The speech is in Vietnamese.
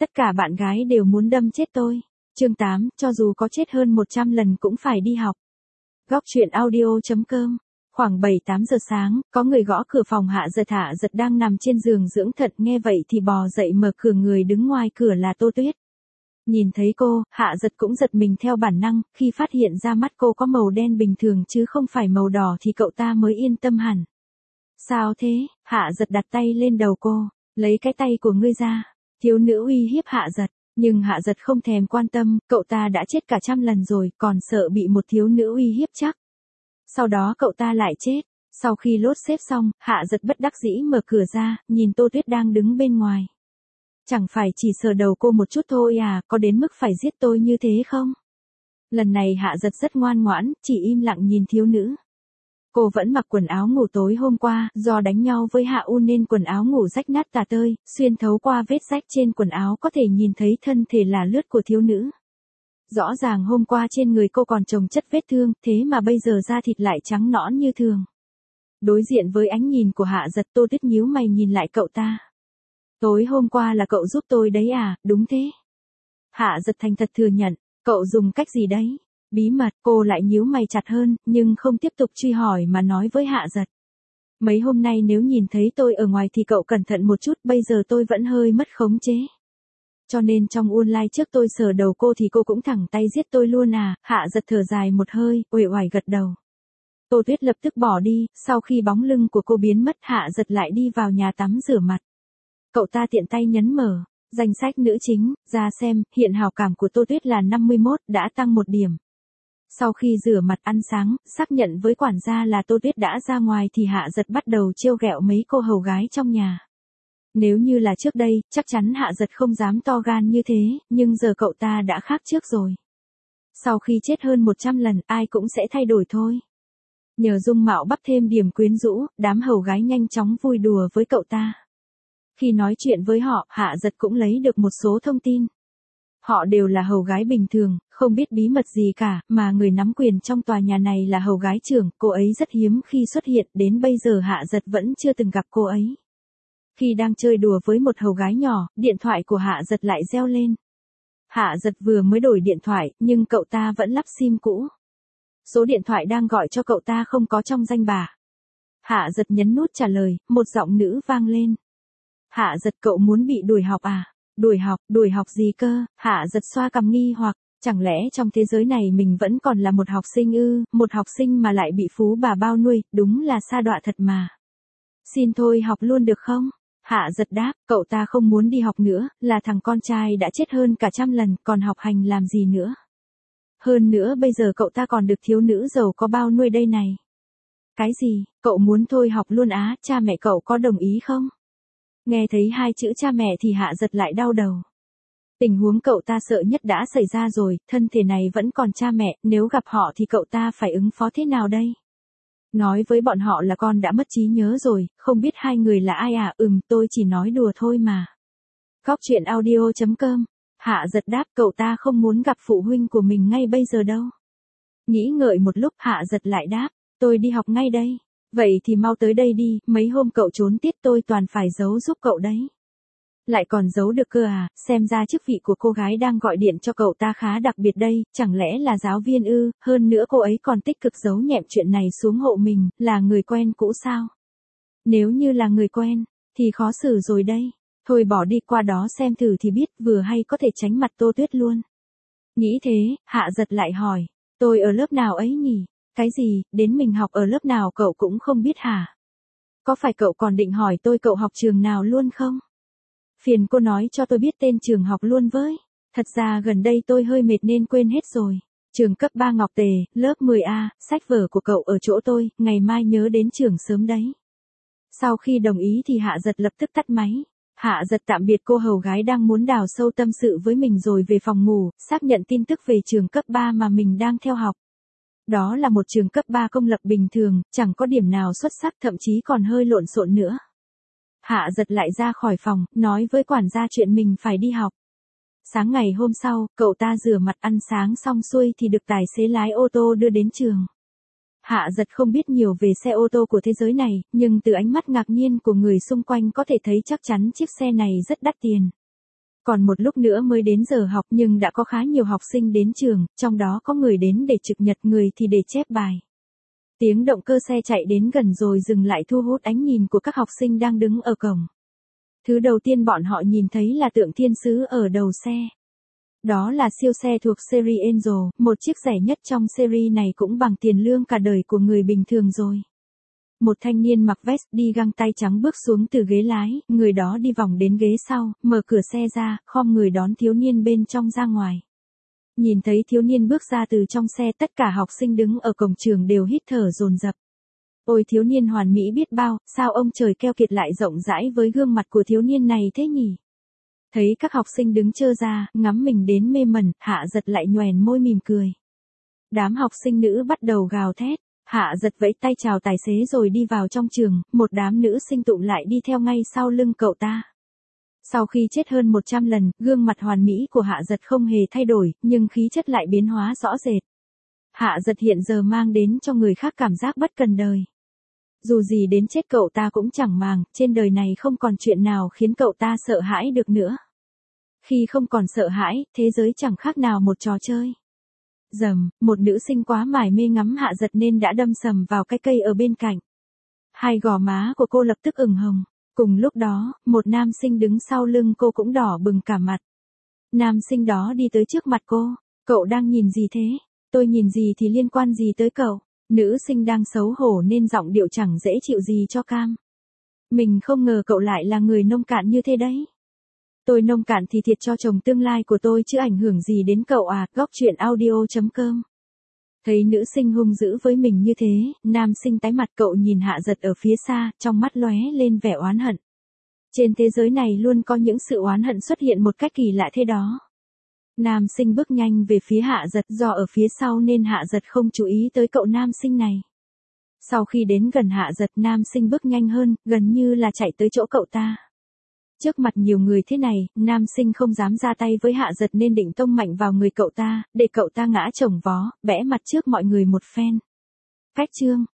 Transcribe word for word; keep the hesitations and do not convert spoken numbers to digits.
Tất cả bạn gái đều muốn đâm chết tôi. Chương tám, cho dù có chết hơn một trăm lần cũng phải đi học. Góc truyện audio chấm com. Khoảng bảy tám giờ sáng, có người gõ cửa phòng Hạ Giật. Hạ Giật đang nằm trên giường dưỡng thận, nghe vậy thì bò dậy mở cửa, người đứng ngoài cửa là Tô Tuyết. Nhìn thấy cô, Hạ Giật cũng giật mình theo bản năng, khi phát hiện ra mắt cô có màu đen bình thường chứ không phải màu đỏ thì cậu ta mới yên tâm hẳn. Sao thế? Hạ Giật đặt tay lên đầu cô, lấy cái tay của ngươi ra. Thiếu nữ uy hiếp Hạ Giật, nhưng Hạ Giật không thèm quan tâm, cậu ta đã chết cả trăm lần rồi, còn sợ bị một thiếu nữ uy hiếp chắc. Sau đó cậu ta lại chết. Sau khi lốt xếp xong, Hạ Giật bất đắc dĩ mở cửa ra, nhìn Tô Tuyết đang đứng bên ngoài. Chẳng phải chỉ sờ đầu cô một chút thôi à, có đến mức phải giết tôi như thế không? Lần này Hạ Giật rất ngoan ngoãn, chỉ im lặng nhìn thiếu nữ. Cô vẫn mặc quần áo ngủ tối hôm qua, do đánh nhau với Hạ U nên quần áo ngủ rách nát tả tơi, xuyên thấu qua vết rách trên quần áo có thể nhìn thấy thân thể là lướt của thiếu nữ. Rõ ràng hôm qua trên người cô còn chồng chất vết thương, thế mà bây giờ da thịt lại trắng nõn như thường. Đối diện với ánh nhìn của Hạ Giật, Tô Tuyết nhíu mày nhìn lại cậu ta. Tối hôm qua là cậu giúp tôi đấy à, đúng thế? Hạ Giật thành thật thừa nhận, cậu dùng cách gì đấy? Bí mật. Cô lại nhíu mày chặt hơn, nhưng không tiếp tục truy hỏi mà nói với Hạ Giật. Mấy hôm nay nếu nhìn thấy tôi ở ngoài thì cậu cẩn thận một chút, bây giờ tôi vẫn hơi mất khống chế. Cho nên trong online trước tôi sờ đầu cô thì cô cũng thẳng tay giết tôi luôn à? Hạ Giật thở dài một hơi, uể oải gật đầu. Tô Tuyết lập tức bỏ đi, sau khi bóng lưng của cô biến mất, Hạ Giật lại đi vào nhà tắm rửa mặt. Cậu ta tiện tay nhấn mở danh sách nữ chính ra xem, hiện hào cảm của Tô Tuyết là năm mươi mốt, đã tăng một điểm. Sau khi rửa mặt ăn sáng, xác nhận với quản gia là Tô Tuyết đã ra ngoài thì Hạ Giật bắt đầu trêu ghẹo mấy cô hầu gái trong nhà. Nếu như là trước đây, chắc chắn Hạ Giật không dám to gan như thế, nhưng giờ cậu ta đã khác trước rồi. Sau khi chết hơn một trăm lần, ai cũng sẽ thay đổi thôi. Nhờ dung mạo bắp thêm điểm quyến rũ, đám hầu gái nhanh chóng vui đùa với cậu ta. Khi nói chuyện với họ, Hạ Giật cũng lấy được một số thông tin. Họ đều là hầu gái bình thường, không biết bí mật gì cả, mà người nắm quyền trong tòa nhà này là hầu gái trưởng, cô ấy rất hiếm khi xuất hiện, đến bây giờ Hạ Giật vẫn chưa từng gặp cô ấy. Khi đang chơi đùa với một hầu gái nhỏ, điện thoại của Hạ Giật lại reo lên. Hạ Giật vừa mới đổi điện thoại, nhưng cậu ta vẫn lắp sim cũ. Số điện thoại đang gọi cho cậu ta không có trong danh bạ. Hạ Giật nhấn nút trả lời, một giọng nữ vang lên. Hạ Giật, cậu muốn bị đuổi học à? Đuổi học, đuổi học gì cơ? Hạ Giật xoa cằm nghi hoặc, chẳng lẽ trong thế giới này mình vẫn còn là một học sinh ư, một học sinh mà lại bị phú bà bao nuôi, đúng là sa đọa thật mà. Xin thôi học luôn được không? Hạ Giật đáp, cậu ta không muốn đi học nữa, là thằng con trai đã chết hơn cả trăm lần, còn học hành làm gì nữa. Hơn nữa bây giờ cậu ta còn được thiếu nữ giàu có bao nuôi đây này. Cái gì, cậu muốn thôi học luôn á, cha mẹ cậu có đồng ý không? Nghe thấy hai chữ cha mẹ thì Hạ Giật lại đau đầu. Tình huống cậu ta sợ nhất đã xảy ra rồi, thân thể này vẫn còn cha mẹ, nếu gặp họ thì cậu ta phải ứng phó thế nào đây? Nói với bọn họ là con đã mất trí nhớ rồi, không biết hai người là ai à? Ừm, tôi chỉ nói đùa thôi mà. Góc truyện audio chấm com. Hạ Giật đáp, cậu ta không muốn gặp phụ huynh của mình ngay bây giờ đâu. Nghĩ ngợi một lúc, Hạ Giật lại đáp, tôi đi học ngay đây. Vậy thì mau tới đây đi, mấy hôm cậu trốn tiết tôi toàn phải giấu giúp cậu đấy. Lại còn giấu được cơ à, xem ra chức vị của cô gái đang gọi điện cho cậu ta khá đặc biệt đây, chẳng lẽ là giáo viên ư, hơn nữa cô ấy còn tích cực giấu nhẹm chuyện này xuống hộ mình, là người quen cũ sao? Nếu như là người quen, thì khó xử rồi đây. Thôi bỏ đi, qua đó xem thử thì biết, vừa hay có thể tránh mặt Tô Tuyết luôn. Nghĩ thế, Hạ Giật lại hỏi, tôi ở lớp nào ấy nhỉ? Cái gì, đến mình học ở lớp nào cậu cũng không biết hả? Có phải cậu còn định hỏi tôi cậu học trường nào luôn không? Phiền cô nói cho tôi biết tên trường học luôn với. Thật ra gần đây tôi hơi mệt nên quên hết rồi. Trường cấp ba Ngọc Tề, lớp mười A, sách vở của cậu ở chỗ tôi, ngày mai nhớ đến trường sớm đấy. Sau khi đồng ý thì Hạ Giật lập tức tắt máy. Hạ Giật tạm biệt cô hầu gái đang muốn đào sâu tâm sự với mình rồi về phòng ngủ, xác nhận tin tức về trường cấp ba mà mình đang theo học. Đó là một trường cấp ba công lập bình thường, chẳng có điểm nào xuất sắc, thậm chí còn hơi lộn xộn nữa. Hạ Giật lại ra khỏi phòng, nói với quản gia chuyện mình phải đi học. Sáng ngày hôm sau, cậu ta rửa mặt ăn sáng xong xuôi thì được tài xế lái ô tô đưa đến trường. Hạ Giật không biết nhiều về xe ô tô của thế giới này, nhưng từ ánh mắt ngạc nhiên của người xung quanh có thể thấy chắc chắn chiếc xe này rất đắt tiền. Còn một lúc nữa mới đến giờ học nhưng đã có khá nhiều học sinh đến trường, trong đó có người đến để trực nhật, người thì để chép bài. Tiếng động cơ xe chạy đến gần rồi dừng lại, thu hút ánh nhìn của các học sinh đang đứng ở cổng. Thứ đầu tiên bọn họ nhìn thấy là tượng thiên sứ ở đầu xe. Đó là siêu xe thuộc series Angel, một chiếc rẻ nhất trong series này cũng bằng tiền lương cả đời của người bình thường rồi. Một thanh niên mặc vest đi găng tay trắng bước xuống từ ghế lái, người đó đi vòng đến ghế sau, mở cửa xe ra, khom người đón thiếu niên bên trong ra ngoài. Nhìn thấy thiếu niên bước ra từ trong xe, tất cả học sinh đứng ở cổng trường đều hít thở dồn dập. Ôi thiếu niên hoàn mỹ biết bao, sao ông trời keo kiệt lại rộng rãi với gương mặt của thiếu niên này thế nhỉ? Thấy các học sinh đứng trơ ra, ngắm mình đến mê mẩn, Hạ Giật lại nhoẻn môi mỉm cười. Đám học sinh nữ bắt đầu gào thét. Hạ Giật vẫy tay chào tài xế rồi đi vào trong trường, một đám nữ sinh tụm lại đi theo ngay sau lưng cậu ta. Sau khi chết hơn một trăm lần, gương mặt hoàn mỹ của Hạ Giật không hề thay đổi, nhưng khí chất lại biến hóa rõ rệt. Hạ Giật hiện giờ mang đến cho người khác cảm giác bất cần đời. Dù gì đến chết cậu ta cũng chẳng màng, trên đời này không còn chuyện nào khiến cậu ta sợ hãi được nữa. Khi không còn sợ hãi, thế giới chẳng khác nào một trò chơi. Dầm, một nữ sinh quá mải mê ngắm Hạ Giật nên đã đâm sầm vào cái cây ở bên cạnh. Hai gò má của cô lập tức ửng hồng. Cùng lúc đó, một nam sinh đứng sau lưng cô cũng đỏ bừng cả mặt. Nam sinh đó đi tới trước mặt cô. Cậu đang nhìn gì thế? Tôi nhìn gì thì liên quan gì tới cậu? Nữ sinh đang xấu hổ nên giọng điệu chẳng dễ chịu gì cho cam. Mình không ngờ cậu lại là người nông cạn như thế đấy. Tôi nông cạn thì thiệt cho chồng tương lai của tôi chứ ảnh hưởng gì đến cậu à. Góc truyện audio chấm com. Thấy nữ sinh hung dữ với mình như thế, nam sinh tái mặt, cậu nhìn Hạ Giật ở phía xa, trong mắt lóe lên vẻ oán hận. Trên thế giới này luôn có những sự oán hận xuất hiện một cách kỳ lạ thế đó. Nam sinh bước nhanh về phía Hạ Giật, do ở phía sau nên Hạ Giật không chú ý tới cậu nam sinh này. Sau khi đến gần Hạ Giật, nam sinh bước nhanh hơn, gần như là chạy tới chỗ cậu ta. Trước mặt nhiều người thế này, nam sinh không dám ra tay với Hạ Giật nên định tông mạnh vào người cậu ta, để cậu ta ngã chồng vó, bẽ mặt trước mọi người một phen. Cách chương